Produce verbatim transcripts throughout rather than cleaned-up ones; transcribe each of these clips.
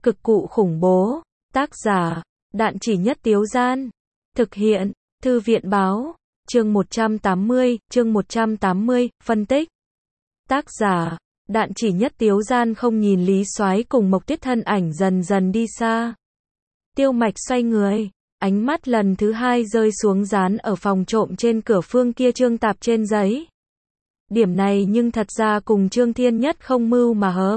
Cực cụ khủng bố. Tác giả, Đạn Chỉ Nhất Tiếu Gian. Thực hiện, Thư viện Báo. Chương một trăm tám mươi, chương một trăm tám mươi, phân tích. Tác giả, Đạn Chỉ Nhất Tiếu Gian không nhìn Lý Soái cùng Mộc Tuyết thân ảnh dần dần đi xa. Tiêu Mạch xoay người, ánh mắt lần thứ hai rơi xuống dán ở phòng trộm trên cửa phương kia trương tạp trên giấy. Điểm này nhưng thật ra cùng Trương Thiên Nhất không mưu mà hợp.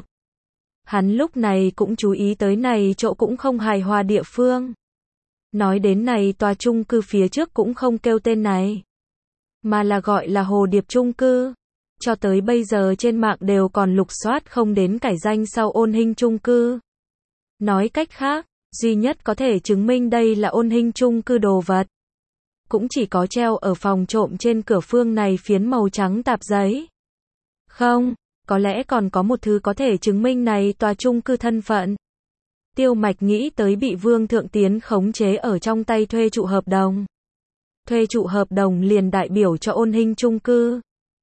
Hắn lúc này cũng chú ý tới này chỗ cũng không hài hòa địa phương. Nói đến này tòa chung cư phía trước cũng không kêu tên này, mà là gọi là Hồ Điệp chung cư. Cho tới bây giờ trên mạng đều còn lục soát không đến cải danh sau Ôn Hinh chung cư. Nói cách khác, duy nhất có thể chứng minh đây là Ôn Hinh chung cư đồ vật, cũng chỉ có treo ở phòng trộm trên cửa phương này phiến màu trắng tạp giấy. Không, có lẽ còn có một thứ có thể chứng minh này tòa chung cư thân phận. Tiêu Mạch nghĩ tới bị Vương Thượng Tiến khống chế ở trong tay thuê trụ hợp đồng. Thuê trụ hợp đồng liền đại biểu cho Ôn Hinh chung cư.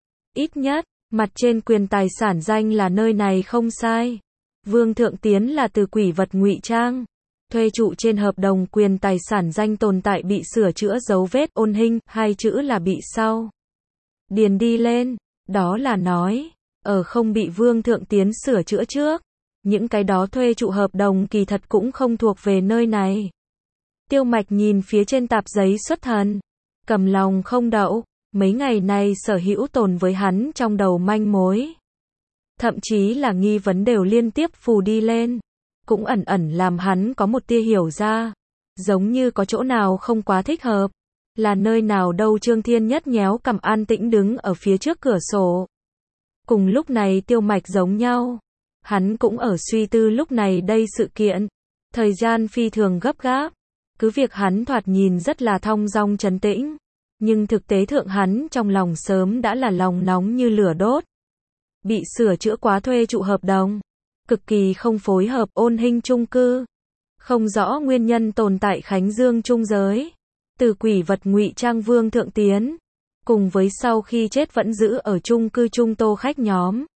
Ít nhất, mặt trên quyền tài sản danh là nơi này không sai. Vương Thượng Tiến là từ quỷ vật ngụy trang. Thuê trụ trên hợp đồng quyền tài sản danh tồn tại bị sửa chữa dấu vết Ôn Hinh, hai chữ là bị sau điền đi lên, đó là nói, ở không bị Vương Thượng Tiến sửa chữa trước, những cái đó thuê trụ hợp đồng kỳ thật cũng không thuộc về nơi này. Tiêu Mạch nhìn phía trên tạp giấy xuất thần, cầm lòng không đậu, mấy ngày này sở hữu tồn với hắn trong đầu manh mối, thậm chí là nghi vấn đều liên tiếp phù đi lên, cũng ẩn ẩn làm hắn có một tia hiểu ra, giống như có chỗ nào không quá thích hợp, là nơi nào đâu. Trương Thiên Nhất nhéo cằm an tĩnh đứng ở phía trước cửa sổ. Cùng lúc này Tiêu Mạch giống nhau, hắn cũng ở suy tư lúc này đây sự kiện, thời gian phi thường gấp gáp, cứ việc hắn thoạt nhìn rất là thong dong trấn tĩnh, nhưng thực tế thượng hắn trong lòng sớm đã là lòng nóng như lửa đốt. Bị sửa chữa quá thuê trụ hợp đồng, cực kỳ không phối hợp Ôn Hinh chung cư, không rõ nguyên nhân tồn tại Khánh Dương trung giới, từ quỷ vật ngụy trang Vương Thượng Tiến, cùng với sau khi chết vẫn giữ ở chung cư chung tô khách nhóm.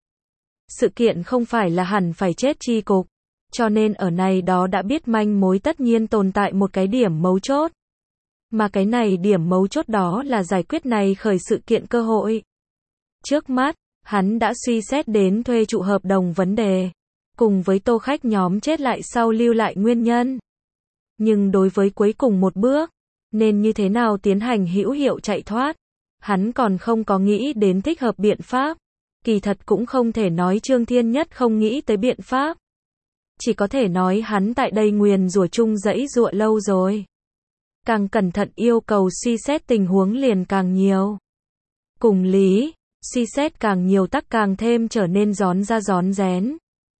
Sự kiện không phải là hẳn phải chết chi cục, cho nên ở này đó đã biết manh mối tất nhiên tồn tại một cái điểm mấu chốt. Mà cái này điểm mấu chốt đó là giải quyết này khởi sự kiện cơ hội. Trước mắt, hắn đã suy xét đến thuê trụ hợp đồng vấn đề, cùng với tô khách nhóm chết lại sau lưu lại nguyên nhân. Nhưng đối với cuối cùng một bước, nên như thế nào tiến hành hữu hiệu chạy thoát, hắn còn không có nghĩ đến thích hợp biện pháp. Kỳ thật cũng không thể nói Trương Thiên Nhất không nghĩ tới biện pháp, chỉ có thể nói hắn tại đây nguyền rủa chung dẫy dụa lâu rồi. Càng cẩn thận yêu cầu suy xét tình huống liền càng nhiều. Cùng lý, suy xét càng nhiều tắc càng thêm trở nên rón ra rón rén.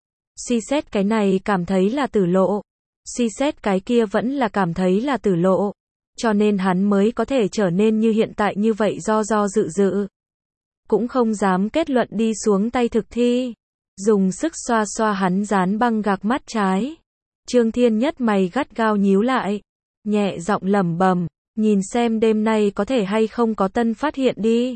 Suy xét cái này cảm thấy là tử lộ, suy xét cái kia vẫn là cảm thấy là tử lộ, cho nên hắn mới có thể trở nên như hiện tại như vậy do do dự dự. Cũng không dám kết luận đi xuống tay thực thi, dùng sức xoa xoa hắn dán băng gạc mắt trái. Trương Thiên Nhất mày gắt gao nhíu lại, nhẹ giọng lẩm bẩm, nhìn xem đêm nay có thể hay không có tân phát hiện đi.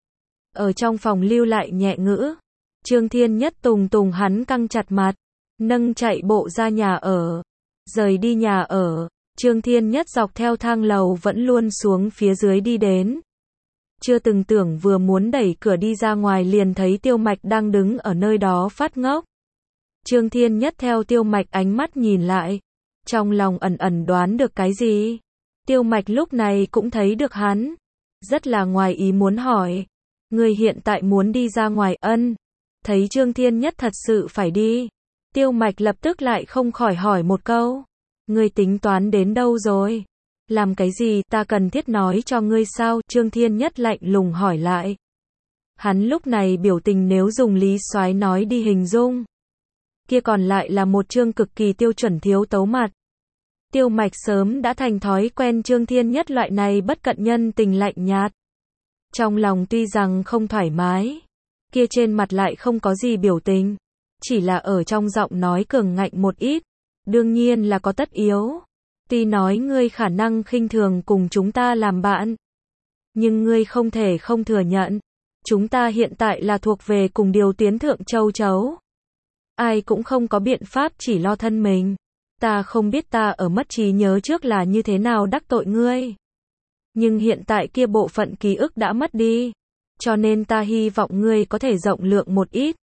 Ở trong phòng lưu lại nhẹ ngữ, Trương Thiên Nhất tùng tùng hắn căng chặt mặt, nâng chạy bộ ra nhà ở, rời đi nhà ở. Trương Thiên Nhất dọc theo thang lầu vẫn luôn xuống phía dưới đi đến. Chưa từng tưởng vừa muốn đẩy cửa đi ra ngoài liền thấy Tiêu Mạch đang đứng ở nơi đó phát ngốc. Trương Thiên Nhất theo Tiêu Mạch ánh mắt nhìn lại, trong lòng ẩn ẩn đoán được cái gì. Tiêu Mạch lúc này cũng thấy được hắn, rất là ngoài ý muốn hỏi, người hiện tại muốn đi ra ngoài? Ân. Thấy Trương Thiên Nhất thật sự phải đi, Tiêu Mạch lập tức lại không khỏi hỏi một câu, ngươi tính toán đến đâu rồi? Làm cái gì? Ta cần thiết nói cho ngươi sao? Trương Thiên Nhất lạnh lùng hỏi lại. Hắn lúc này biểu tình nếu dùng Lý Soái nói đi hình dung, kia còn lại là một trương cực kỳ tiêu chuẩn thiếu tấu mặt. Tiêu Mạch sớm đã thành thói quen Trương Thiên Nhất loại này bất cận nhân tình lạnh nhạt. Trong lòng tuy rằng không thoải mái, kia trên mặt lại không có gì biểu tình, chỉ là ở trong giọng nói cường ngạnh một ít, đương nhiên là có tất yếu. Tuy nói ngươi khả năng khinh thường cùng chúng ta làm bạn, nhưng ngươi không thể không thừa nhận, chúng ta hiện tại là thuộc về cùng điều tiến thượng châu chấu. Ai cũng không có biện pháp chỉ lo thân mình. Ta không biết ta ở mất trí nhớ trước là như thế nào đắc tội ngươi. Nhưng hiện tại kia bộ phận ký ức đã mất đi. Cho nên ta hy vọng ngươi có thể rộng lượng một ít.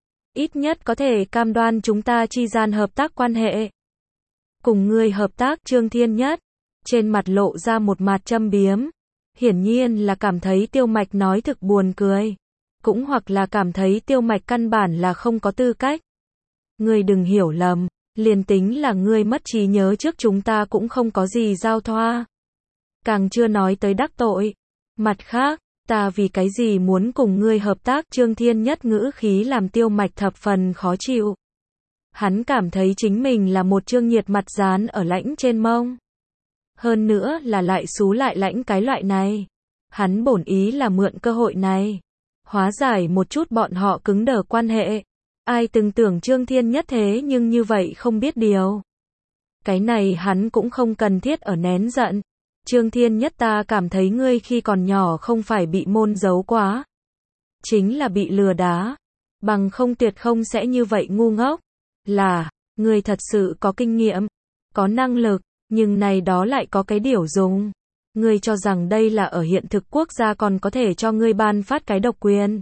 Ít nhất có thể cam đoan chúng ta chi gian hợp tác quan hệ. Cùng ngươi hợp tác Trương Thiên Nhất. Trên mặt lộ ra một mặt châm biếm. Hiển nhiên là cảm thấy Tiêu Mạch nói thực buồn cười. Cũng hoặc là cảm thấy Tiêu Mạch căn bản là không có tư cách. Ngươi đừng hiểu lầm. Liền tính là ngươi mất trí nhớ trước chúng ta cũng không có gì giao thoa. Càng chưa nói tới đắc tội. Mặt khác, ta vì cái gì muốn cùng ngươi hợp tác Trương Thiên Nhất ngữ khí làm Tiêu Mạch thập phần khó chịu. Hắn cảm thấy chính mình là một trương nhiệt mặt dán ở lãnh trên mông. Hơn nữa là lại xú lại lãnh cái loại này. Hắn bổn ý là mượn cơ hội này. Hóa giải một chút bọn họ cứng đờ quan hệ. Ai từng tưởng Trương Thiên Nhất thế nhưng như vậy không biết điều. Cái này hắn cũng không cần thiết ở nén giận. Trương Thiên Nhất ta cảm thấy ngươi khi còn nhỏ không phải bị môn giấu quá. Chính là bị lừa đá. Bằng không tuyệt không sẽ như vậy ngu ngốc. Là, ngươi thật sự có kinh nghiệm, có năng lực, nhưng này đó lại có cái điều dùng. Ngươi cho rằng đây là ở hiện thực quốc gia còn có thể cho ngươi ban phát cái độc quyền.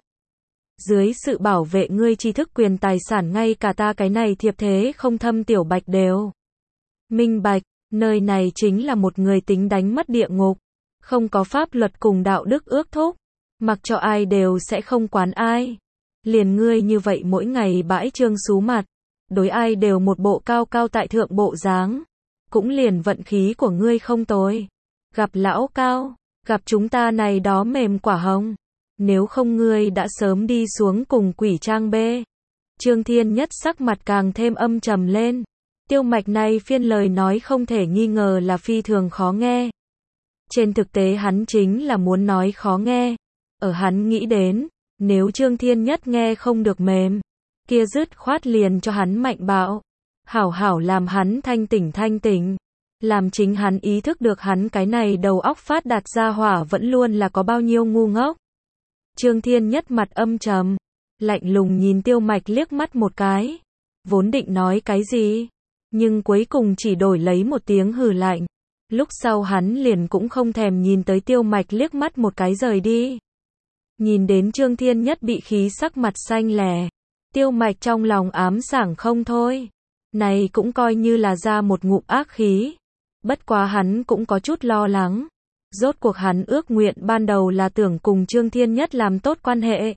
Dưới sự bảo vệ ngươi tri thức quyền tài sản ngay cả ta cái này thiệp thế không thâm tiểu bạch đều. Minh bạch, nơi này chính là một người tính đánh mất địa ngục. Không có pháp luật cùng đạo đức ước thúc. Mặc cho ai đều sẽ không quán ai. Liền ngươi như vậy mỗi ngày bãi trương xú mặt. Đối ai đều một bộ cao cao tại thượng bộ dáng. Cũng liền vận khí của ngươi không tồi. Gặp lão cao, gặp chúng ta này đó mềm quả hồng. Nếu không ngươi đã sớm đi xuống cùng quỷ trang bê. Trương Thiên Nhất sắc mặt càng thêm âm trầm lên. Tiêu Mạch này phiên lời nói không thể nghi ngờ là phi thường khó nghe. Trên thực tế hắn chính là muốn nói khó nghe. Ở hắn nghĩ đến, nếu Trương Thiên Nhất nghe không được mềm, kia dứt khoát liền cho hắn mạnh bạo. Hảo hảo làm hắn thanh tỉnh thanh tỉnh. Làm chính hắn ý thức được hắn cái này đầu óc phát đạt ra hỏa vẫn luôn là có bao nhiêu ngu ngốc. Trương Thiên Nhất mặt âm trầm, lạnh lùng nhìn Tiêu Mạch liếc mắt một cái. Vốn định nói cái gì, nhưng cuối cùng chỉ đổi lấy một tiếng hừ lạnh. Lúc sau hắn liền cũng không thèm nhìn tới Tiêu Mạch liếc mắt một cái rời đi. Nhìn đến Trương Thiên Nhất bị khí sắc mặt xanh lè. Tiêu Mạch trong lòng ám sảng không thôi. Này cũng coi như là ra một ngụm ác khí. Bất quá hắn cũng có chút lo lắng. Rốt cuộc hắn ước nguyện ban đầu là tưởng cùng Trương Thiên Nhất làm tốt quan hệ.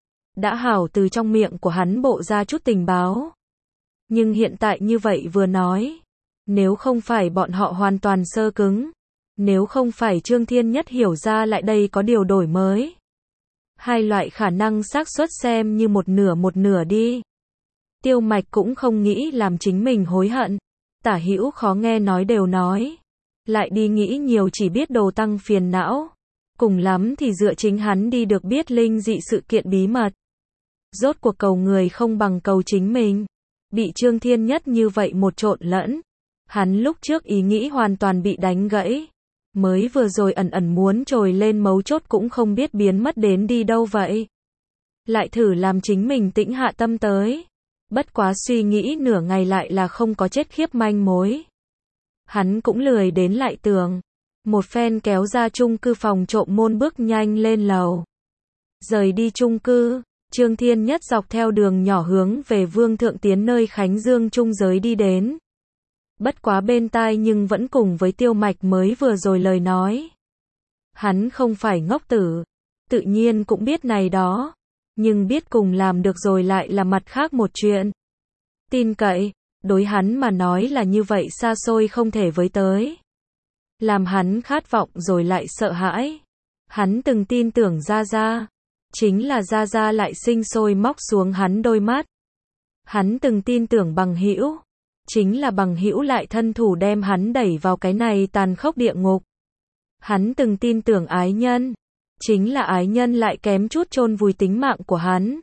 Đã hảo từ trong miệng của hắn bộ ra chút tình báo. Nhưng hiện tại như vậy vừa nói. Nếu không phải bọn họ hoàn toàn sơ cứng. Nếu không phải Trương Thiên Nhất hiểu ra lại đây có điều đổi mới. Hai loại khả năng xác suất xem như một nửa một nửa đi. Tiêu Mạch cũng không nghĩ làm chính mình hối hận. Tả hữu khó nghe nói đều nói. Lại đi nghĩ nhiều chỉ biết đồ tăng phiền não. Cùng lắm thì dựa chính hắn đi được biết linh dị sự kiện bí mật. Rốt cuộc cầu người không bằng cầu chính mình. Bị Trương Thiên Nhất như vậy một trộn lẫn. Hắn lúc trước ý nghĩ hoàn toàn bị đánh gãy. Mới vừa rồi ẩn ẩn muốn trồi lên mấu chốt cũng không biết biến mất đến đi đâu vậy. Lại thử làm chính mình tĩnh hạ tâm tới. Bất quá suy nghĩ nửa ngày lại là không có chết khiếp manh mối. Hắn cũng lười đến lại tường. Một phen kéo ra chung cư phòng trộm môn bước nhanh lên lầu. Rời đi chung cư, Trương Thiên Nhất dọc theo đường nhỏ hướng về Vương Thượng Tiến nơi Khánh Dương trung giới đi đến. Bất quá bên tai nhưng vẫn cùng với Tiêu Mạch mới vừa rồi lời nói. Hắn không phải ngốc tử, tự nhiên cũng biết này đó, nhưng biết cùng làm được rồi lại là mặt khác một chuyện. Tin cậy, đối hắn mà nói là như vậy xa xôi không thể với tới. Làm hắn khát vọng rồi lại sợ hãi. Hắn từng tin tưởng Gia Gia, chính là Gia Gia lại sinh sôi móc xuống hắn đôi mắt. Hắn từng tin tưởng Bằng Hữu, chính là Bằng Hữu lại thân thủ đem hắn đẩy vào cái này tàn khốc địa ngục. Hắn từng tin tưởng Ái Nhân, chính là Ái Nhân lại kém chút chôn vùi tính mạng của hắn.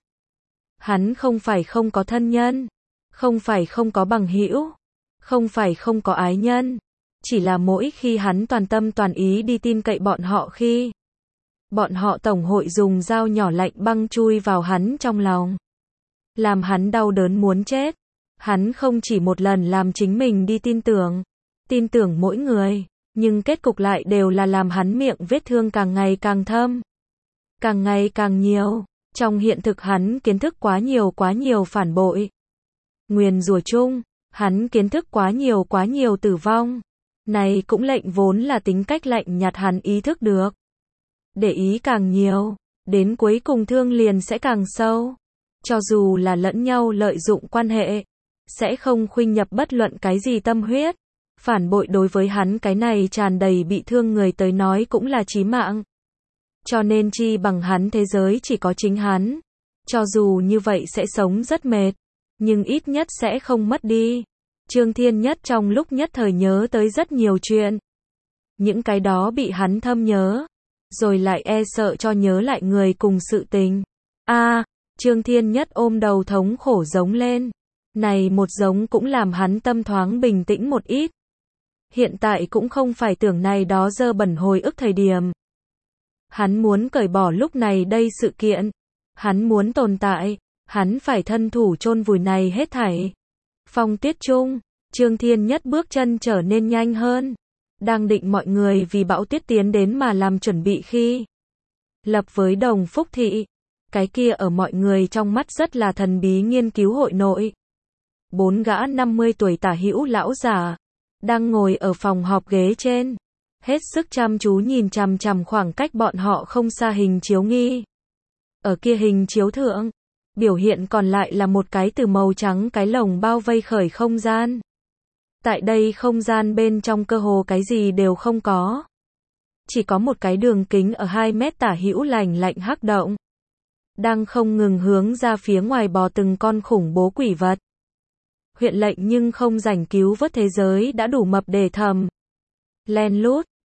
Hắn không phải không có thân nhân, không phải không có Bằng Hữu, không phải không có Ái Nhân, chỉ là mỗi khi hắn toàn tâm toàn ý đi tin cậy bọn họ khi bọn họ tổng hội dùng dao nhỏ lạnh băng chui vào hắn trong lòng, làm hắn đau đớn muốn chết. Hắn không chỉ một lần làm chính mình đi tin tưởng, tin tưởng mỗi người, nhưng kết cục lại đều là làm hắn miệng vết thương càng ngày càng thâm, càng ngày càng nhiều. Trong hiện thực hắn kiến thức quá nhiều quá nhiều phản bội, nguyền rủa chung, hắn kiến thức quá nhiều quá nhiều tử vong. Này cũng lệnh vốn là tính cách lạnh nhạt hắn ý thức được. Để ý càng nhiều, đến cuối cùng thương liền sẽ càng sâu. Cho dù là lẫn nhau lợi dụng quan hệ, sẽ không khuynh nhập bất luận cái gì tâm huyết. Phản bội đối với hắn cái này tràn đầy bị thương người tới nói cũng là chí mạng. Cho nên chi bằng hắn thế giới chỉ có chính hắn. Cho dù như vậy sẽ sống rất mệt, nhưng ít nhất sẽ không mất đi. Trương Thiên Nhất trong lúc nhất thời nhớ tới rất nhiều chuyện. Những cái đó bị hắn thâm nhớ, rồi lại e sợ cho nhớ lại người cùng sự tình. A, à, Trương Thiên Nhất ôm đầu thống khổ giống lên. Này một giống cũng làm hắn tâm thoáng bình tĩnh một ít. Hiện tại cũng không phải tưởng này đó dơ bẩn hồi ức thời điểm. Hắn muốn cởi bỏ lúc này đây sự kiện. Hắn muốn tồn tại. Hắn phải thân thủ chôn vùi này hết thảy. Phong tuyết chung, Trương Thiên Nhất bước chân trở nên nhanh hơn. Đang định mọi người vì bão tuyết tiến đến mà làm chuẩn bị khi lập với Đồng Phúc Thị. Cái kia ở mọi người trong mắt rất là thần bí nghiên cứu hội nội. Bốn gã năm mươi tuổi tả hữu lão giả, đang ngồi ở phòng họp ghế trên. Hết sức chăm chú nhìn chằm chằm khoảng cách bọn họ không xa hình chiếu nghi. Ở kia hình chiếu thượng, biểu hiện còn lại là một cái từ màu trắng cái lồng bao vây khởi không gian. Tại đây không gian bên trong cơ hồ cái gì đều không có. Chỉ có một cái đường kính ở hai mét tả hữu lành lạnh hắc động. Đang không ngừng hướng ra phía ngoài bò từng con khủng bố quỷ vật. Huyện lệnh nhưng không rảnh cứu vớt thế giới đã đủ mập để thầm. Len lút,